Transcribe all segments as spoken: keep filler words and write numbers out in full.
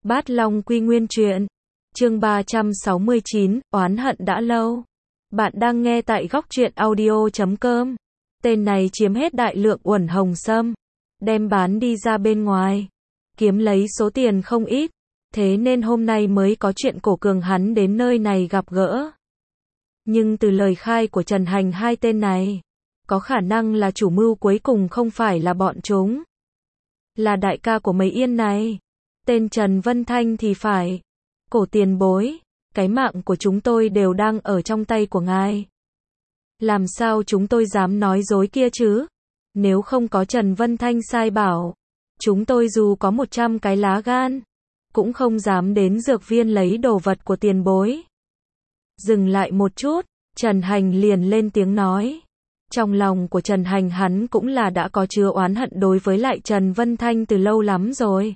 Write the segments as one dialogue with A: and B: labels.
A: Bát Long Quy Nguyên Truyện, chương ba trăm sáu mươi chín, oán hận đã lâu. Bạn đang nghe tại góc truyện audio chấm com. Tên này chiếm hết đại lượng uẩn hồng sâm, đem bán đi ra bên ngoài, kiếm lấy số tiền không ít, thế nên hôm nay mới có chuyện Cổ Cường hắn đến nơi này gặp gỡ. Nhưng từ lời khai của Trần Hành, hai tên này, có khả năng là chủ mưu cuối cùng không phải là bọn chúng. Là đại ca của mấy yên này. Tên Trần Vân Thanh thì phải. Cổ tiền bối, cái mạng của chúng tôi đều đang ở trong tay của ngài. Làm sao chúng tôi dám nói dối kia chứ? Nếu không có Trần Vân Thanh sai bảo, chúng tôi dù có một trăm cái lá gan, cũng không dám đến dược viên lấy đồ vật của tiền bối. Dừng lại một chút, Trần Hành liền lên tiếng nói. Trong lòng của Trần Hành hắn cũng là đã có chứa oán hận đối với lại Trần Vân Thanh từ lâu lắm rồi.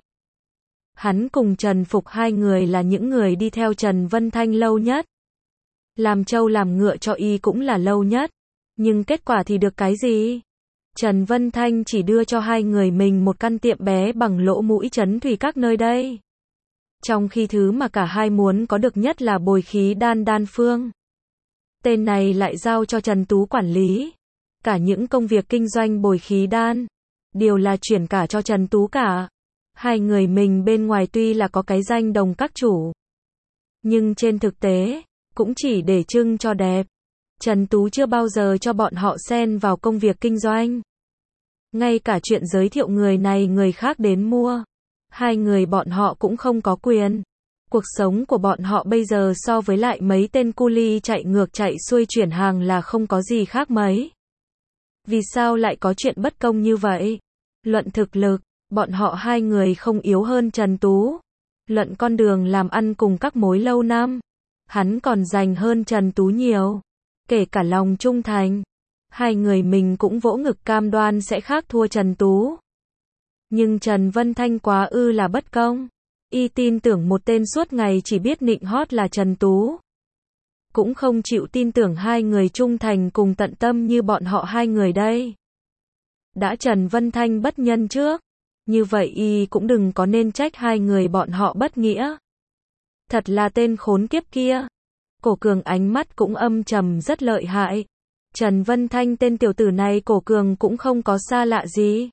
A: Hắn cùng Trần Phục hai người là những người đi theo Trần Vân Thanh lâu nhất. Làm trâu làm ngựa cho y cũng là lâu nhất. Nhưng kết quả thì được cái gì? Trần Vân Thanh chỉ đưa cho hai người mình một căn tiệm bé bằng lỗ mũi trấn thủy các nơi đây. Trong khi thứ mà cả hai muốn có được nhất là bồi khí đan đan phương. Tên này lại giao cho Trần Tú quản lý. Cả những công việc kinh doanh bồi khí đan, đều là chuyển cả cho Trần Tú cả. Hai người mình bên ngoài tuy là có cái danh đồng các chủ, nhưng trên thực tế, cũng chỉ để trưng cho đẹp. Trần Tú chưa bao giờ cho bọn họ xen vào công việc kinh doanh. Ngay cả chuyện giới thiệu người này người khác đến mua, hai người bọn họ cũng không có quyền. Cuộc sống của bọn họ bây giờ so với lại mấy tên cu li chạy ngược chạy xuôi chuyển hàng là không có gì khác mấy. Vì sao lại có chuyện bất công như vậy? Luận thực lực, bọn họ hai người không yếu hơn Trần Tú. Luận con đường làm ăn cùng các mối lâu năm, hắn còn dành hơn Trần Tú nhiều. Kể cả lòng trung thành, hai người mình cũng vỗ ngực cam đoan sẽ khác thua Trần Tú. Nhưng Trần Vân Thanh quá ư là bất công. Y tin tưởng một tên suốt ngày chỉ biết nịnh hót là Trần Tú. Cũng không chịu tin tưởng hai người trung thành cùng tận tâm như bọn họ hai người đây. Đã Trần Vân Thanh bất nhân trước, như vậy y cũng đừng có nên trách hai người bọn họ bất nghĩa. Thật là tên khốn kiếp kia. Cổ Cường ánh mắt cũng âm trầm rất lợi hại. Trần Vân Thanh tên tiểu tử này Cổ Cường cũng không có xa lạ gì.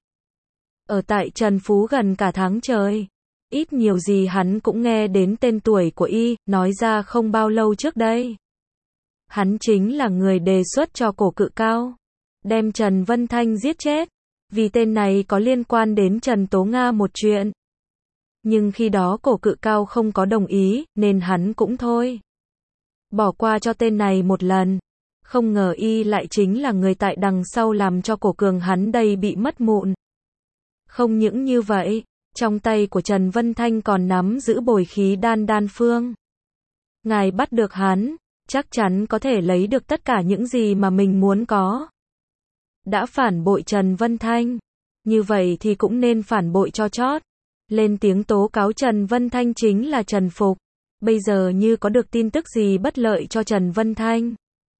A: Ở tại Trần Phú gần cả tháng trời. Ít nhiều gì hắn cũng nghe đến tên tuổi của y, nói ra không bao lâu trước đây. Hắn chính là người đề xuất cho Cổ Cự Cao đem Trần Vân Thanh giết chết. Vì tên này có liên quan đến Trần Tố Nga một chuyện. Nhưng khi đó Cổ Cự Cao không có đồng ý, nên hắn cũng thôi. Bỏ qua cho tên này một lần. Không ngờ y lại chính là người tại đằng sau làm cho Cổ Cường hắn đây bị mất mụn. Không những như vậy, trong tay của Trần Vân Thanh còn nắm giữ bồi khí đan đan phương. Ngài bắt được hắn, chắc chắn có thể lấy được tất cả những gì mà mình muốn có. Đã phản bội Trần Vân Thanh, như vậy thì cũng nên phản bội cho chót. Lên tiếng tố cáo Trần Vân Thanh chính là Trần Phục. Bây giờ như có được tin tức gì bất lợi cho Trần Vân Thanh,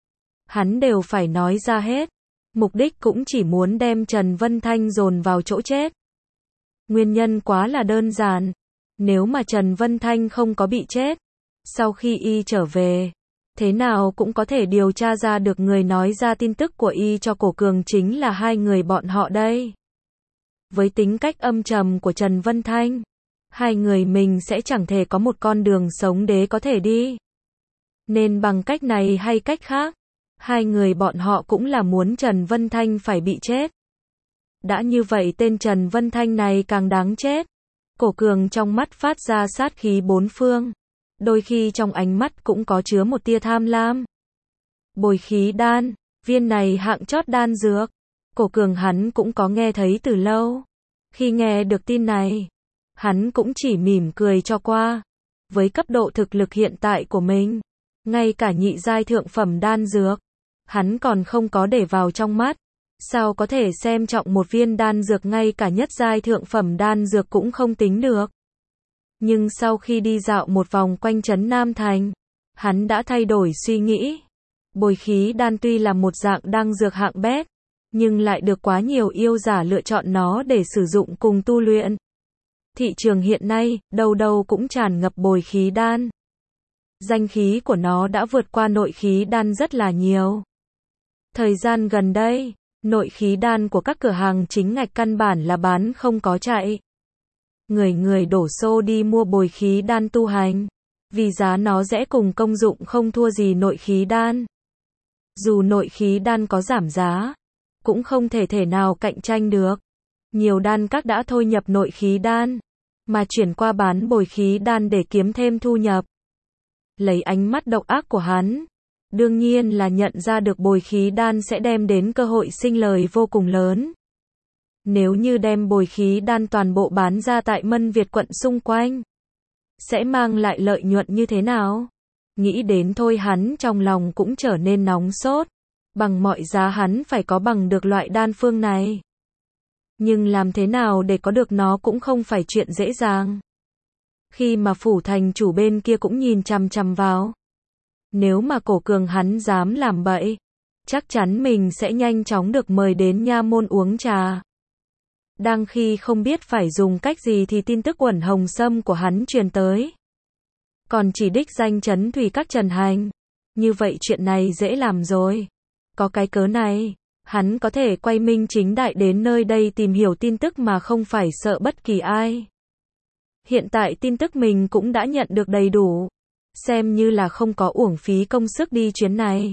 A: hắn đều phải nói ra hết. Mục đích cũng chỉ muốn đem Trần Vân Thanh dồn vào chỗ chết. Nguyên nhân quá là đơn giản. Nếu mà Trần Vân Thanh không có bị chết, sau khi y trở về, thế nào cũng có thể điều tra ra được người nói ra tin tức của y cho Cổ Cường chính là hai người bọn họ đây. Với tính cách âm trầm của Trần Vân Thanh, hai người mình sẽ chẳng thể có một con đường sống để có thể đi. Nên bằng cách này hay cách khác, hai người bọn họ cũng là muốn Trần Vân Thanh phải bị chết. Đã như vậy tên Trần Vân Thanh này càng đáng chết. Cổ Cường trong mắt phát ra sát khí bốn phương. Đôi khi trong ánh mắt cũng có chứa một tia tham lam. Bồi khí đan, viên này hạng chót đan dược. Cổ Cường hắn cũng có nghe thấy từ lâu. Khi nghe được tin này, hắn cũng chỉ mỉm cười cho qua. Với cấp độ thực lực hiện tại của mình, ngay cả nhị giai thượng phẩm đan dược, hắn còn không có để vào trong mắt. Sao có thể xem trọng một viên đan dược ngay cả nhất giai thượng phẩm đan dược cũng không tính được. Nhưng sau khi đi dạo một vòng quanh trấn Nam Thành, hắn đã thay đổi suy nghĩ. Bồi khí đan tuy là một dạng đan dược hạng bét, nhưng lại được quá nhiều yêu giả lựa chọn nó để sử dụng cùng tu luyện. Thị trường hiện nay, đâu đâu cũng tràn ngập bồi khí đan. Danh khí của nó đã vượt qua nội khí đan rất là nhiều. Thời gian gần đây, nội khí đan của các cửa hàng chính ngạch căn bản là bán không có chạy. Người người đổ xô đi mua bồi khí đan tu hành, vì giá nó rẻ cùng công dụng không thua gì nội khí đan. Dù nội khí đan có giảm giá, cũng không thể thể nào cạnh tranh được. Nhiều đan các đã thôi nhập nội khí đan, mà chuyển qua bán bồi khí đan để kiếm thêm thu nhập. Lấy ánh mắt độc ác của hắn, đương nhiên là nhận ra được bồi khí đan sẽ đem đến cơ hội sinh lời vô cùng lớn. Nếu như đem bồi khí đan toàn bộ bán ra tại Mân Việt quận xung quanh, sẽ mang lại lợi nhuận như thế nào? Nghĩ đến thôi hắn trong lòng cũng trở nên nóng sốt. Bằng mọi giá hắn phải có bằng được loại đan phương này. Nhưng làm thế nào để có được nó cũng không phải chuyện dễ dàng. Khi mà phủ thành chủ bên kia cũng nhìn chằm chằm vào. Nếu mà Cổ Cường hắn dám làm bậy, chắc chắn mình sẽ nhanh chóng được mời đến nha môn uống trà. Đang khi không biết phải dùng cách gì thì tin tức Uẩn Hồng Sâm của hắn truyền tới. Còn chỉ đích danh trấn thủy các Trần Hành. Như vậy chuyện này dễ làm rồi. Có cái cớ này, hắn có thể quay minh chính đại đến nơi đây tìm hiểu tin tức mà không phải sợ bất kỳ ai. Hiện tại tin tức mình cũng đã nhận được đầy đủ, xem như là không có uổng phí công sức đi chuyến này.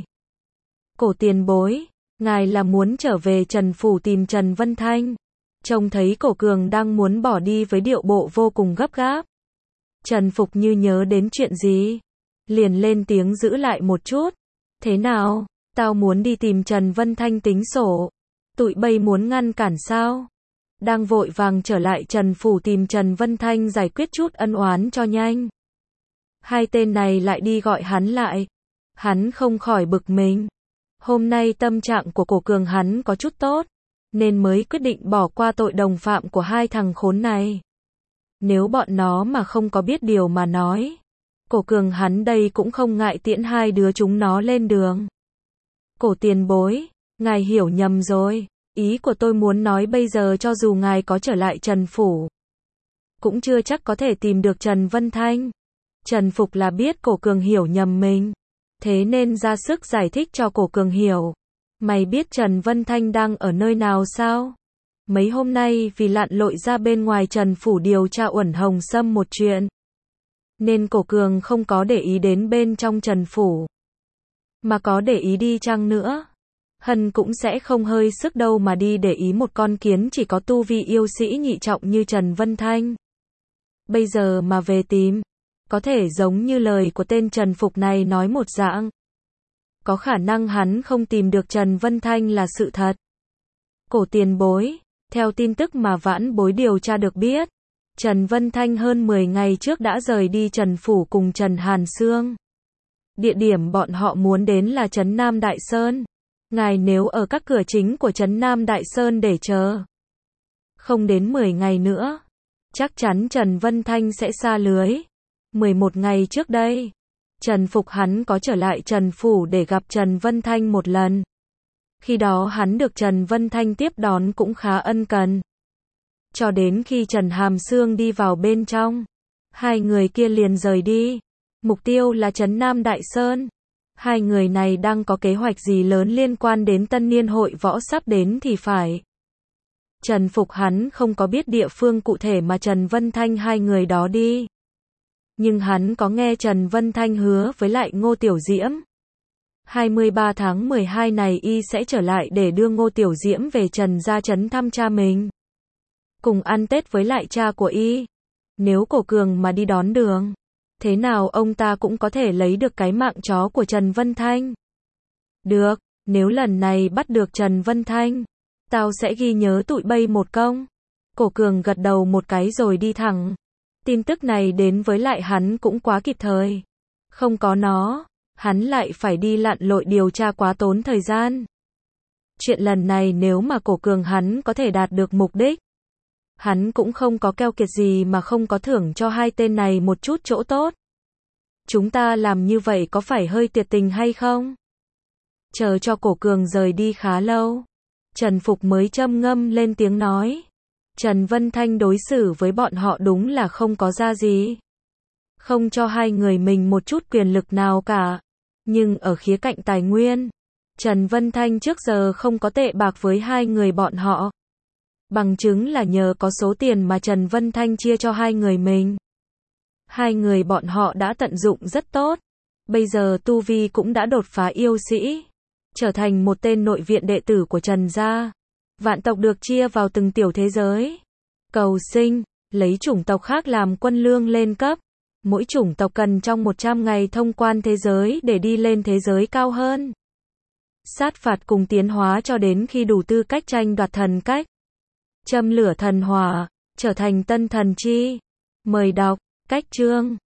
A: Cổ tiền bối, ngài là muốn trở về Trần Phủ tìm Trần Vân Thanh. Trông thấy Cổ Cường đang muốn bỏ đi với điệu bộ vô cùng gấp gáp. Trần Phục như nhớ đến chuyện gì, liền lên tiếng giữ lại một chút. Thế nào, tao muốn đi tìm Trần Vân Thanh tính sổ. Tụi bay muốn ngăn cản sao? Đang vội vàng trở lại Trần Phủ tìm Trần Vân Thanh giải quyết chút ân oán cho nhanh. Hai tên này lại đi gọi hắn lại. Hắn không khỏi bực mình. Hôm nay tâm trạng của Cổ Cường hắn có chút tốt, nên mới quyết định bỏ qua tội đồng phạm của hai thằng khốn này. Nếu bọn nó mà không có biết điều mà nói, Cổ Cường hắn đây cũng không ngại tiễn hai đứa chúng nó lên đường. Cổ tiền bối, ngài hiểu nhầm rồi. Ý của tôi muốn nói bây giờ cho dù ngài có trở lại Trần Phủ, cũng chưa chắc có thể tìm được Trần Vân Thanh. Trần Phục là biết Cổ Cường hiểu nhầm mình, thế nên ra sức giải thích cho Cổ Cường hiểu. Mày biết Trần Vân Thanh đang ở nơi nào sao? Mấy hôm nay vì lặn lội ra bên ngoài Trần Phủ điều tra Uẩn Hồng Sâm một chuyện, nên Cổ Cường không có để ý đến bên trong Trần Phủ. Mà có để ý đi chăng nữa, Hân cũng sẽ không hơi sức đâu mà đi để ý một con kiến chỉ có tu vi yêu sĩ nhị trọng như Trần Vân Thanh. Bây giờ mà về tìm, có thể giống như lời của tên Trần Phục này nói một dạng. Có khả năng hắn không tìm được Trần Vân Thanh là sự thật. Cổ tiền bối, theo tin tức mà vãn bối điều tra được biết, Trần Vân Thanh hơn mười ngày trước đã rời đi Trần Phủ cùng Trần Hàn Sương. Địa điểm bọn họ muốn đến là trấn Nam Đại Sơn. Ngài nếu ở các cửa chính của trấn Nam Đại Sơn để chờ, không đến mười ngày nữa, chắc chắn Trần Vân Thanh sẽ xa lưới. mười một ngày trước đây, Trần Phục hắn có trở lại Trần Phủ để gặp Trần Vân Thanh một lần. Khi đó hắn được Trần Vân Thanh tiếp đón cũng khá ân cần. Cho đến khi Trần Hàm Sương đi vào bên trong, hai người kia liền rời đi. Mục tiêu là trấn Nam Đại Sơn. Hai người này đang có kế hoạch gì lớn liên quan đến tân niên hội võ sắp đến thì phải. Trần Phục hắn không có biết địa phương cụ thể mà Trần Vân Thanh hai người đó đi. Nhưng hắn có nghe Trần Vân Thanh hứa với lại Ngô Tiểu Diễm. hai mươi ba tháng mười hai này y sẽ trở lại để đưa Ngô Tiểu Diễm về Trần gia trấn thăm cha mình. Cùng ăn Tết với lại cha của y. Nếu Cổ Cường mà đi đón đường, thế nào ông ta cũng có thể lấy được cái mạng chó của Trần Vân Thanh. Được, nếu lần này bắt được Trần Vân Thanh, tao sẽ ghi nhớ tụi bay một công. Cổ Cường gật đầu một cái rồi đi thẳng. Tin tức này đến với lại hắn cũng quá kịp thời. Không có nó, hắn lại phải đi lặn lội điều tra quá tốn thời gian. Chuyện lần này nếu mà Cổ Cường hắn có thể đạt được mục đích, hắn cũng không có keo kiệt gì mà không có thưởng cho hai tên này một chút chỗ tốt. Chúng ta làm như vậy có phải hơi tiệt tình hay không? Chờ cho Cổ Cường rời đi khá lâu, Trần Phục mới châm ngâm lên tiếng nói. Trần Vân Thanh đối xử với bọn họ đúng là không có ra gì. Không cho hai người mình một chút quyền lực nào cả. Nhưng ở khía cạnh tài nguyên, Trần Vân Thanh trước giờ không có tệ bạc với hai người bọn họ. Bằng chứng là nhờ có số tiền mà Trần Vân Thanh chia cho hai người mình. Hai người bọn họ đã tận dụng rất tốt. Bây giờ tu vi cũng đã đột phá yêu sĩ, trở thành một tên nội viện đệ tử của Trần gia. Vạn tộc được chia vào từng tiểu thế giới. Cầu sinh, lấy chủng tộc khác làm quân lương lên cấp. Mỗi chủng tộc cần trong một trăm ngày thông quan thế giới để đi lên thế giới cao hơn. Sát phạt cùng tiến hóa cho đến khi đủ tư cách tranh đoạt thần cách. Châm lửa thần hỏa, trở thành tân thần chi. Mời đọc, cách chương.